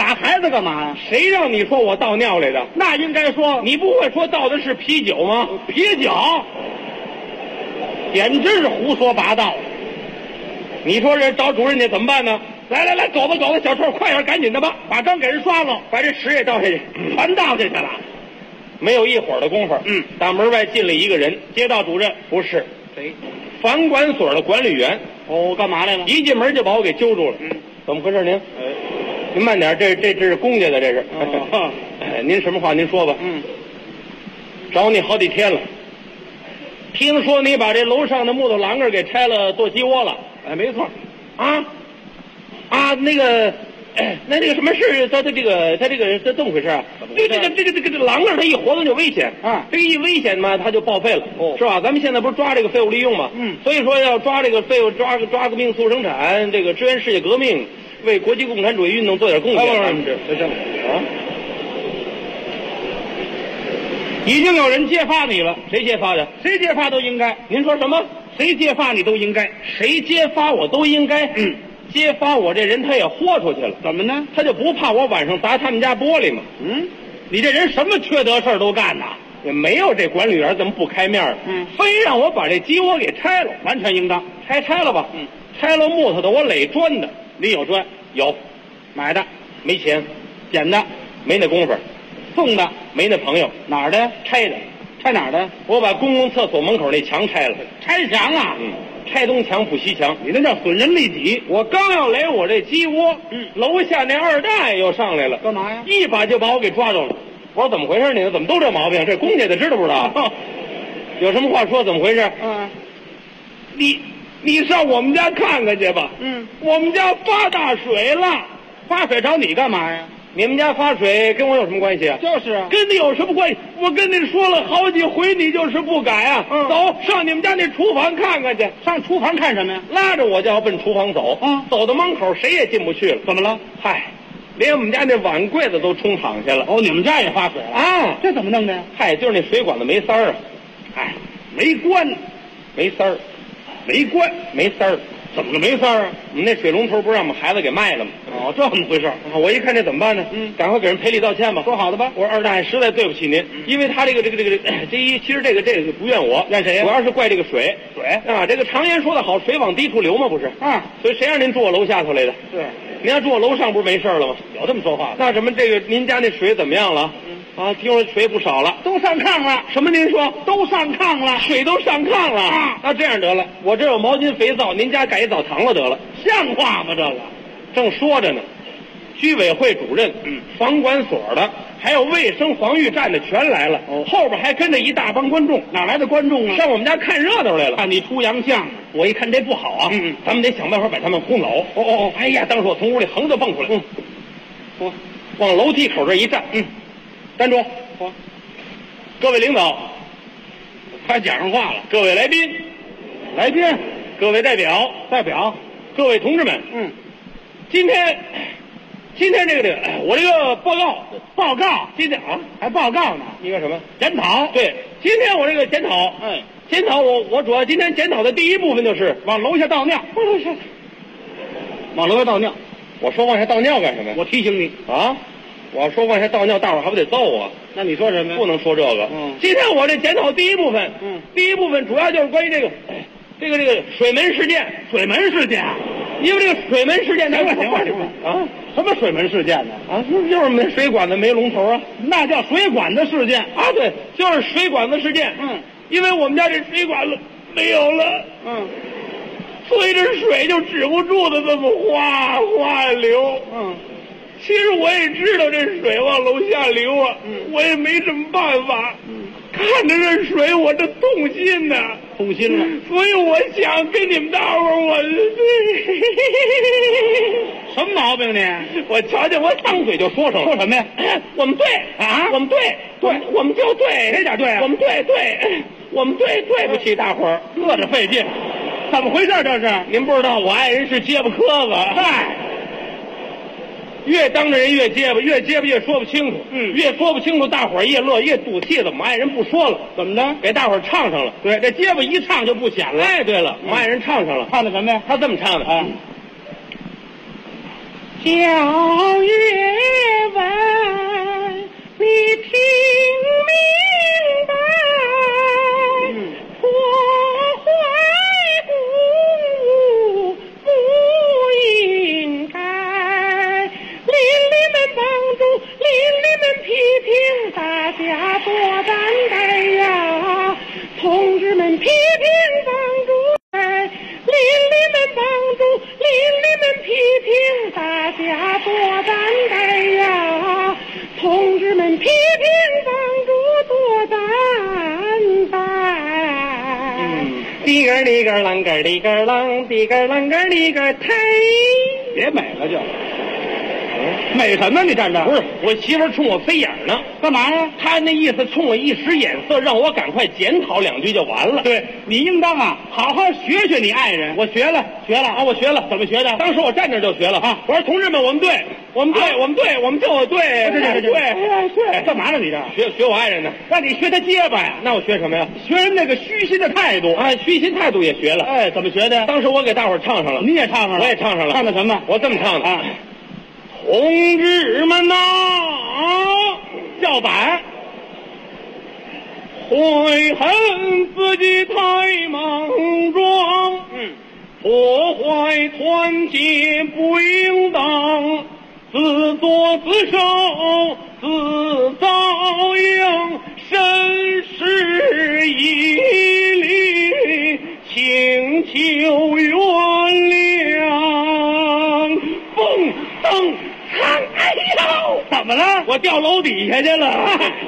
子干嘛呀？谁让你说我倒尿来的？那应该说你不会说倒的是啤酒吗？啤酒，简直是胡说八道。你说这找主任去怎么办呢？来，走吧，小臭，快点，赶紧的吧，把缸给人刷了，把这屎也倒下去，全倒下去了。没有一会儿的功夫，大门外进来一个人，街道主任不是谁，房管所的管理员。哦，干嘛来了？一进门就把我给揪住了。怎么回事您？您慢点，这是公家的，这是。您什么话您说吧。找你好几天了。听说你把这楼上的木头栏杆给拆了做鸡窝了。哎，没错。那个什么事？他这怎么回事啊？这栏杆它一活动就危险啊！这个一危险嘛，它就报废了，是吧？咱们现在不是抓这个废物利用嘛？所以说要抓这个废物，抓革命促生产，这个支援世界革命，为国际共产主义运动做点贡献。已经有人揭发你了，谁揭发的？谁揭发都应该。您说什么？谁揭发你都应该，谁揭发我都应该。揭发我这人他也豁出去了，怎么呢？他就不怕我晚上砸他们家玻璃吗？你这人什么缺德事儿都干呐？也没有这管理员怎么不开面非让我把这鸡窝给拆了，完全应当拆了吧？拆了木头的，我垒砖的，你有砖？有，买的没钱，捡的没那功夫，送的没那朋友，哪儿的？拆的，拆哪儿的？我把公共厕所门口那墙拆了，拆墙啊！拆东墙补西墙，你那叫损人利己。我刚要垒我这鸡窝，楼下那二大爷又上来了，干嘛呀？一把就把我给抓住了。我说怎么回事？你怎么都这毛病？这公家的知道不知道？有什么话说？怎么回事？你上我们家看看去吧。我们家发大水了。发水找你干嘛呀？你们家发水跟我有什么关系啊？就是啊，跟你有什么关系？我跟你说了好几回，你就是不改啊！走上你们家那厨房看看去。上厨房看什么呀？拉着我就要奔厨房走。走到门口谁也进不去了。怎么了？嗨，连我们家那碗柜子都冲淌下了。哦，你们家也发水了啊？这怎么弄的？嗨，就是那水管子没塞儿啊。哎，没关，没塞儿，没关，没塞儿。怎么个没事儿啊？我们那水龙头不是让我们孩子给卖了吗？哦，这怎么回事？我一看这怎么办呢？赶快给人赔礼道歉吧。说好的吧。我说二大爷实在对不起您，因为他其实这个不怨我，怨谁呀？主要是怪这个水啊。这个常言说得好，水往低处流嘛，不是？所以谁让您住我楼下头来的？是，您要住我楼上不是没事了吗？有这么说话？那什么您家那水怎么样了？听说水不少了，都上炕了。什么？您说都上炕了，水都上炕了那这样得了，我这有毛巾肥皂，您家改一澡堂了得了，像话吗？这个正说着呢，居委会主任、房管所的，还有卫生防御站的全来了。后边还跟着一大帮观众。哪来的观众啊？上我们家看热闹来了，看你出洋相。我一看这不好啊，咱们得想办法把他们轰走。哎呀，当时我从屋里横着蹦出来，往楼梯口这一站，站住！各位领导，快讲上话了。各位来宾，各位代表，各位同志们，今天这个我这个报告，今天还报告呢？一个什么检讨？对，今天我这个检讨，检讨我主要今天检讨的第一部分就是往楼下倒尿。往楼下倒尿，我说往下倒尿干什么呀？我提醒你啊。我说往下倒尿，大伙儿还不得揍我？那你说什么？不能说这个。今天我这检讨第一部分，第一部分主要就是关于这个水门事件。水门事件，因为这个水门事件，行了啊！什么水门事件呢？就是没水管子没龙头啊，那叫水管子事件啊！对，就是水管子事件。因为我们家这水管子没有了，所以这水就止不住的这么哗流。其实我也知道这水往楼下流啊，我也没什么办法。看着这水，我这痛心呐，痛心了。所以我想跟你们大伙儿，我什么毛病呢？我瞧见我张嘴就说上了。说什么呀？我们对啊，我们对，我们就对。谁家对啊？我们对，我们对不起大伙儿，乐着费劲。怎么回事这是？您不知道，我爱人是结巴磕子。嗨。越当着人越结巴，越说不清楚，越说不清楚，大伙儿越乐越赌气了。我们爱人不说了，怎么着？给大伙儿唱上了。对，这结巴一唱就不显了。哎，对了，我们爱人唱上了，唱的什么呀？他这么唱的啊：皎月批评帮助多担待。里个里个啷个里个啷，里个啷个里个忒。别美了就。美什么？你站这？不是，我媳妇冲我飞眼呢。干嘛呀？她那意思冲我一使眼色，让我赶快检讨2句就完了。对，你应当啊，好好学学你爱人。我学了啊，我学了。怎么学的？当时我站那就学了啊。我说同志们，我们对，我们就对。对，干嘛呢？你这学我爱人呢？让你学他结巴呀？那我学什么呀？学人那个虚心的态度啊，虚心态度也学了。哎，怎么学的？当时我给大伙唱上了。你也唱上了？我也唱上了。唱的什么？我这么唱的啊。同志们呐，叫板，悔恨自己太莽撞，破坏团结不应当，自作自受自遭殃，身世已离，请求原谅。蹦蹬哎呦，怎么了？我掉楼底下去了。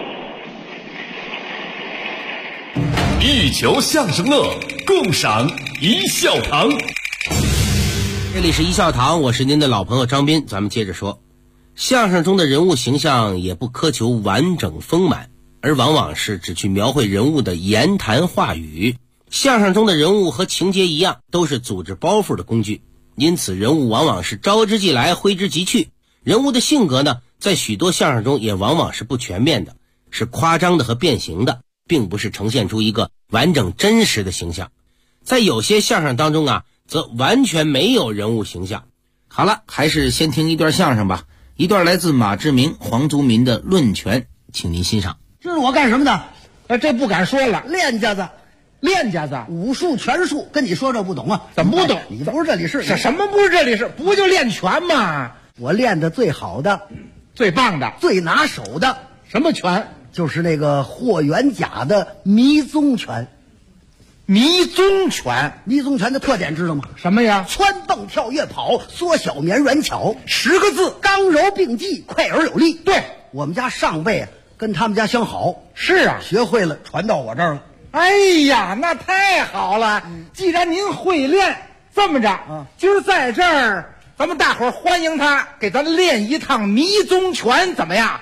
一球相声乐，共赏一笑堂。 这里是一笑堂，我是您的老朋友张斌。咱们接着说，相声中的人物形象也不苛求完整丰满，而往往是只去描绘人物的言谈话语。相声中的人物和情节一样，都是组织包袱的工具，因此人物往往是招之即来，挥之即去。人物的性格呢，在许多相声中也往往是不全面的，是夸张的和变形的，并不是呈现出一个完整真实的形象。在有些相声当中啊，则完全没有人物形象。好了，还是先听一段相声吧，一段来自马志明、黄宗民的《论拳》，请您欣赏。 知道我干什么的？ 这不敢说了。 练家子，武术拳术，跟你说这不懂啊？ 怎么不懂？ 你不是这里是什么不是这里是？不就练拳吗？ 我练的最好的、 最棒的、 最拿手的什么拳？ 就是那个霍元甲的迷踪拳。 迷踪拳的特点知道吗？ 什么呀？ 蹿蹦跳跃跑，缩小绵软巧 ，10个字， 刚柔并济，快而有力。 对， 我们家上辈啊，跟他们家相好。 是啊， 学会了，传到我这儿了。 哎呀，那太好了！既然您会练，这么着，今儿在这儿，咱们大伙儿欢迎他，给咱练一趟迷踪拳，怎么样？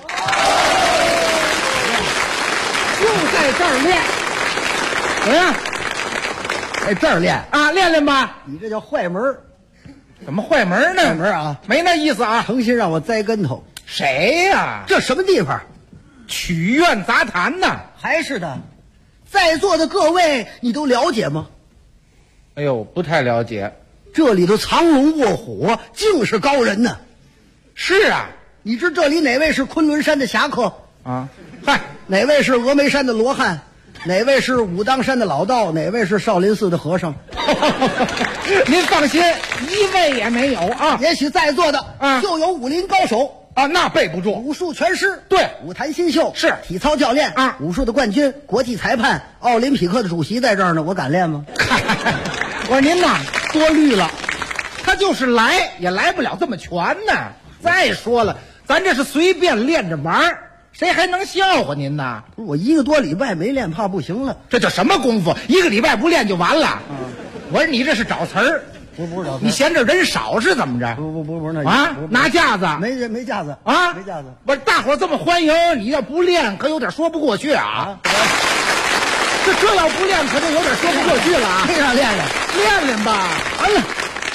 就在这儿练，怎么样？ 在这儿练啊，练练吧。 你这叫坏门。 怎么坏门呢？ 坏门啊， 没那意思啊！ 诚心让我栽跟头。 谁呀？ 这什么地方？ 曲苑杂谈呢？ 还是的。在座的各位，你都了解吗？ 哎呦，不太了解。 这里头藏龙卧虎，竟是高人呢。 是啊， 你知这里哪位是昆仑山的侠客啊？嗨， 哪位是峨眉山的罗汉？哪位是武当山的老道？哪位是少林寺的和尚？ 您放心，一位也没有啊。 也许在座的就有武林高手。 啊，那背不住。 武术全师， 对， 舞坛新秀是， 体操教练啊， 武术的冠军，国际裁判，奥林匹克的主席在这儿呢，我敢练吗？ 我说您呐，多虑了，他就是来也来不了这么全呢。再说了，咱这是随便练着玩，谁还能笑话您呢？ 不是，我1个多礼拜没练，怕不行了。 这叫什么功夫？1个礼拜不练就完了？我说你这是找词儿。 不是找词儿， 你嫌这人少是怎么着？ 不那啊，拿架子没架子啊， 没架子。 不是，大伙这么欢迎，你要不练可有点说不过去啊。这要不练可就有点说不过去了啊。 非让练练吧。完了，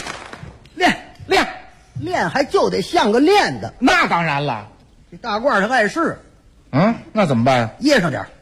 练还就得像个练的。 那当然了， 这大褂它碍事。 那怎么办呀？ 掖上点。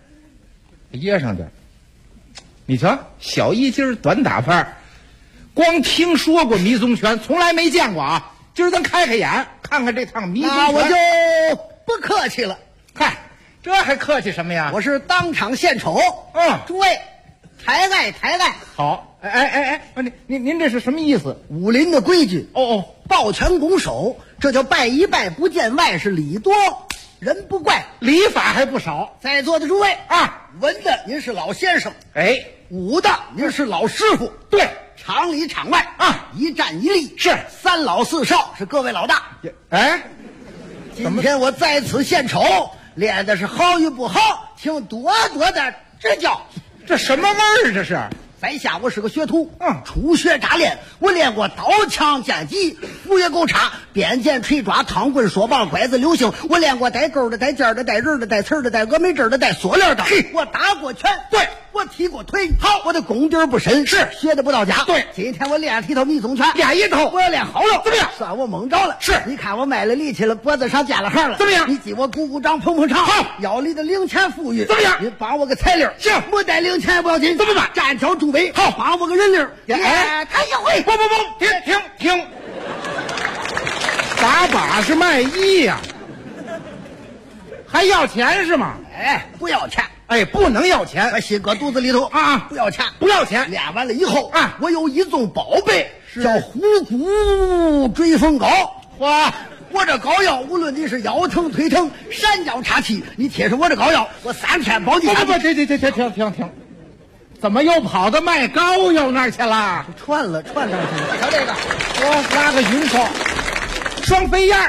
你瞧，小衣襟短打扮。光听说过迷踪拳，从来没见过啊！今儿咱开开眼，看看这趟迷踪拳。 那我就不客气了。 嗨，这还客气什么呀？ 我是当场献丑。诸位，抬爱。 好，您这是什么意思？ 武林的规矩。抱拳拱手，这叫拜一拜，不见外是礼多人不怪， 礼法还不少。 在座的诸位啊，文的您是老先生，武的您是老师傅。 对。 场里场外啊，一站一立是， 三老四少是各位老大。 今天我在此献丑，练的是好与不好，请多多的指教。 这什么味儿？这是？ 在下我是个学徒，初学乍练，我练过刀枪剑戟，斧也够叉，鞭锏锤抓汤棍说棒拐子流星，我练过带钩的、带尖的、带刃的、带刺的、带峨眉针的、带锁链的，我打过拳， 对， 我踢过腿，好，我的功底不深， 是学的不到家， 对， 今天我练一套密宗拳， 练一套， 我要练好了， 怎么样？ 算我蒙着了， 是， 你看我卖了力气了，脖子上加了行了， 怎么样？ 你给我鼓鼓掌捧捧场， 好， 腰里的零钱富裕， 怎么样？ 你帮我个彩铃， 行， 没带零钱不要紧， 怎么办？ 站条助威，好，帮我个人铃， 哎， 他一回， 不，停，打把式卖艺呀，还要钱是吗？ 哎，不要钱。 哎，不能要钱， 把心搁肚子里头啊！ 不要钱， 不要钱。 练完了以后啊， 我有一种宝贝，叫虎骨追风膏。 哇！ 我这膏药，无论你是腰疼、腿疼、闪脚岔气，你贴上我这膏药，我3天保你。 不，停！怎么又跑到卖膏药那儿去了？ 串上去了。瞧这个， 我拉个云头，双飞燕。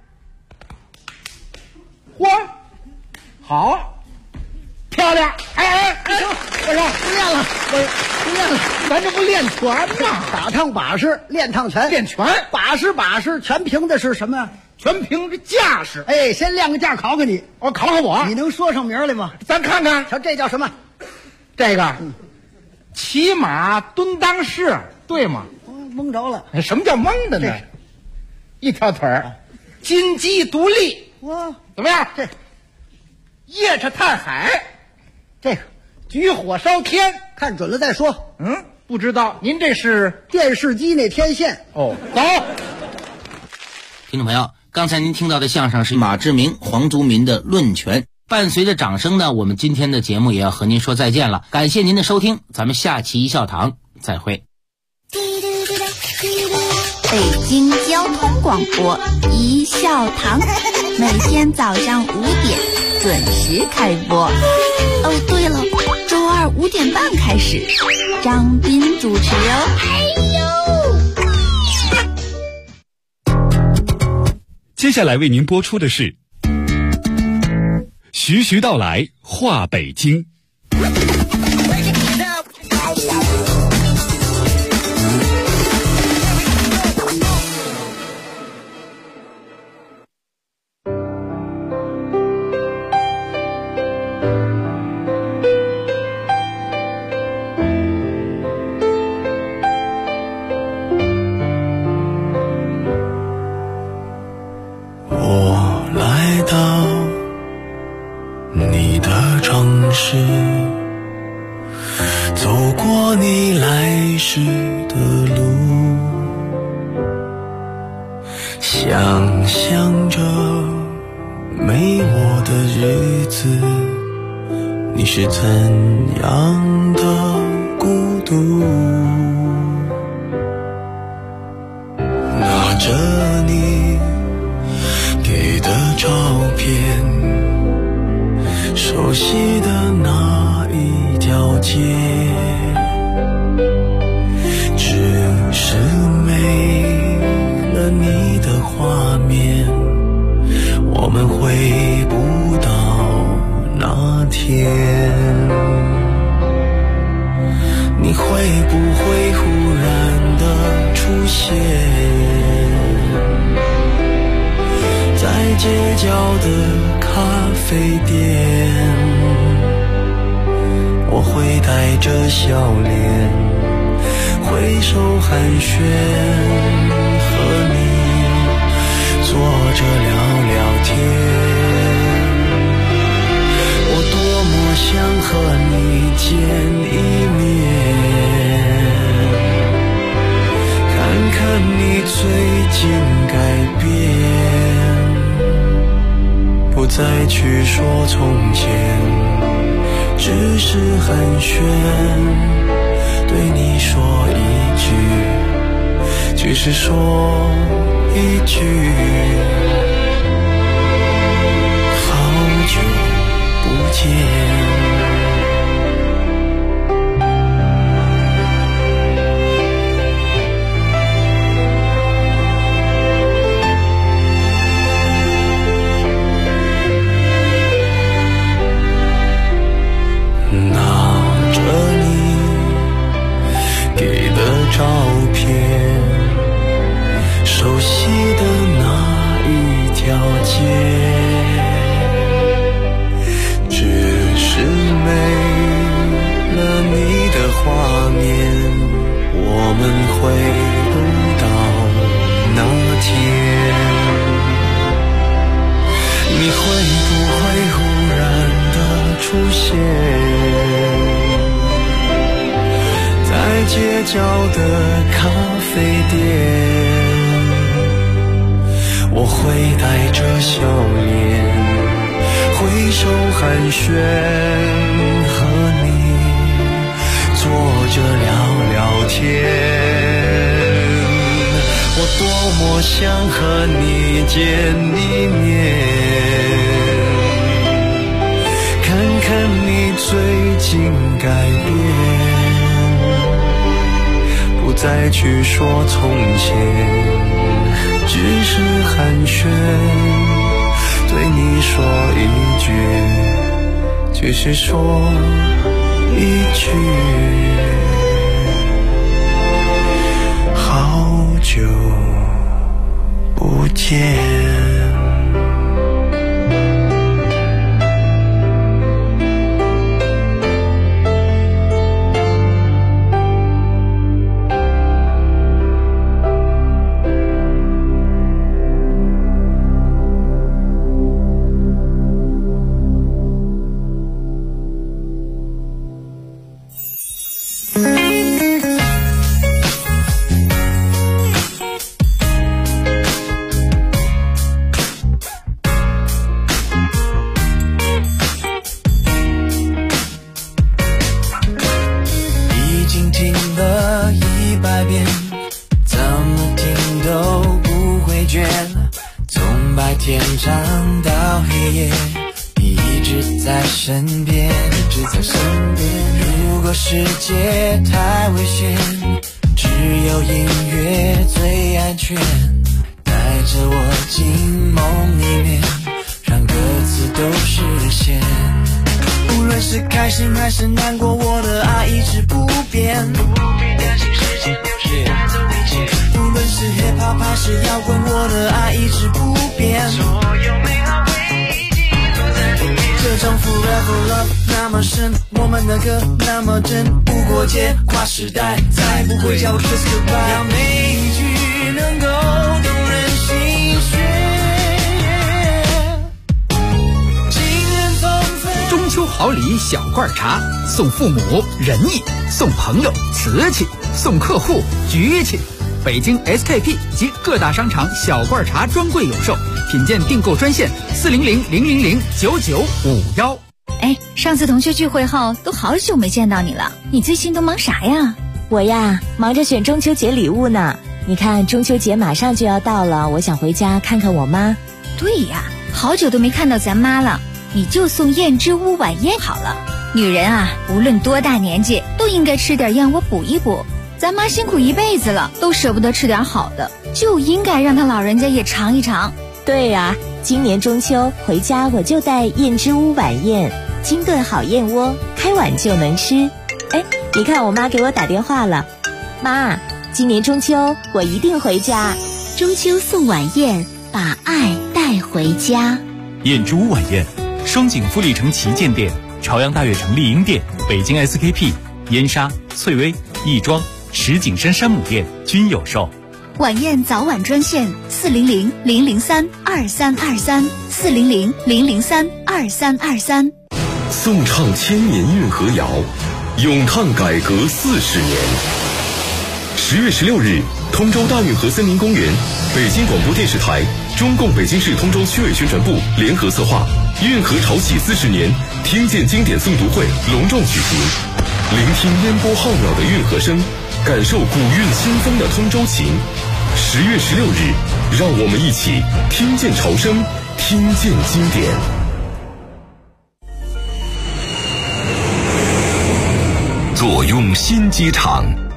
嚯，好。漂亮！哎，我说不练了， 咱这不练拳吗？ 打趟把式，练趟拳， 练拳， 把式，全凭的是什么？ 全凭着架势。 哎，先亮个架，考考你。 我考考我， 你能说上名来吗？ 咱看看， 瞧这叫什么？ 这个，骑马蹲裆式，对吗？ 蒙着了。 什么叫蒙的呢？一条腿儿，金鸡独立。 哇， 怎么样？ 这夜叉探海。 这个举火烧天， 看准了再说。 不知道您这是电视机那天线哦。走， 听众朋友，刚才您听到的相声是马志明、黄族民的《论拳》。伴随着掌声呢，我们今天的节目也要和您说再见了。感谢您的收听，咱们下期一笑堂再会。 北京交通广播一笑堂，每天早上5点准时开播。哦，对了，周2 5点半开始，张斌主持哦。 接下来为您播出的是徐徐道来话北京。 走过你来时的路，想象着没我的日子，你是怎样的孤独，拿着你给的照片，熟悉的那一条街，只是没了你的画面，我们回不到那天。你会不会忽然的出现在街角的咖啡店，我会带着笑脸挥手寒暄，和你坐着聊聊天。我多么想和你见一面，看看你最近改变，不再去说从前，只是寒暄，对你说一句，只是说一句，好久不见。 照片，熟悉的那一条街，只是没了你的画面，我们回不到那天。你会不会忽然的出现在街角的咖啡店？我会带着笑脸挥手寒暄，和你坐着聊聊天。我多么想和你见一面，看看你最近改变，不再去说从前，只是寒暄，对你说一句，只是说一句，好久不见。世界太危险，只有音乐最安全，带着我进梦里面，让歌词都实现。无论是开心还是难过，我的爱一直不变，不必担心时间流逝带走一切。无论是 hip hop 还是摇滚，我的爱一直不变，所有美好回忆记录在里面。这种 forever love 那么深，我们的歌那么真，不过界跨时代，再不会叫我 kiss goodbye。要每一句能够动人心弦。 中秋好礼小罐茶，送父母仁义，送朋友瓷器，送客户局气。北京 SKP 及各大商场小罐茶专柜有售，品鉴订购专线400-000-9951。 哎，上次同学聚会后都好久没见到你了，你最近都忙啥呀？ 我呀，忙着选中秋节礼物呢。你看中秋节马上就要到了，我想回家看看我妈。 对呀，好久都没看到咱妈了，你就送燕之屋晚宴好了。女人啊，无论多大年纪都应该吃点燕窝补一补。咱妈辛苦一辈子了，都舍不得吃点好的，就应该让她老人家也尝一尝。 对呀，今年中秋回家我就带燕之屋晚宴，精炖好燕窝，开碗就能吃。哎，你看我妈给我打电话了。妈，今年中秋我一定回家。 中秋送晚宴，把爱带回家。 燕之屋晚宴，双井富力城旗舰店、朝阳大悦城丽婴店、北京 SKP、燕莎、翠微、亦庄、石景山山姆店均有售。 晚宴早晚专线400-003-2323，400-003-2323。 颂唱千年运河谣，咏叹改革40年。10月16日，通州大运河森林公园，北京广播电视台、中共北京市通州区委宣传部联合策划运河潮起40年听见经典诵读会隆重举行，聆听烟波浩渺的运河声，感受古韵新风的通州情。10月16日，让我们一起听见潮声，听见经典。坐拥新机场，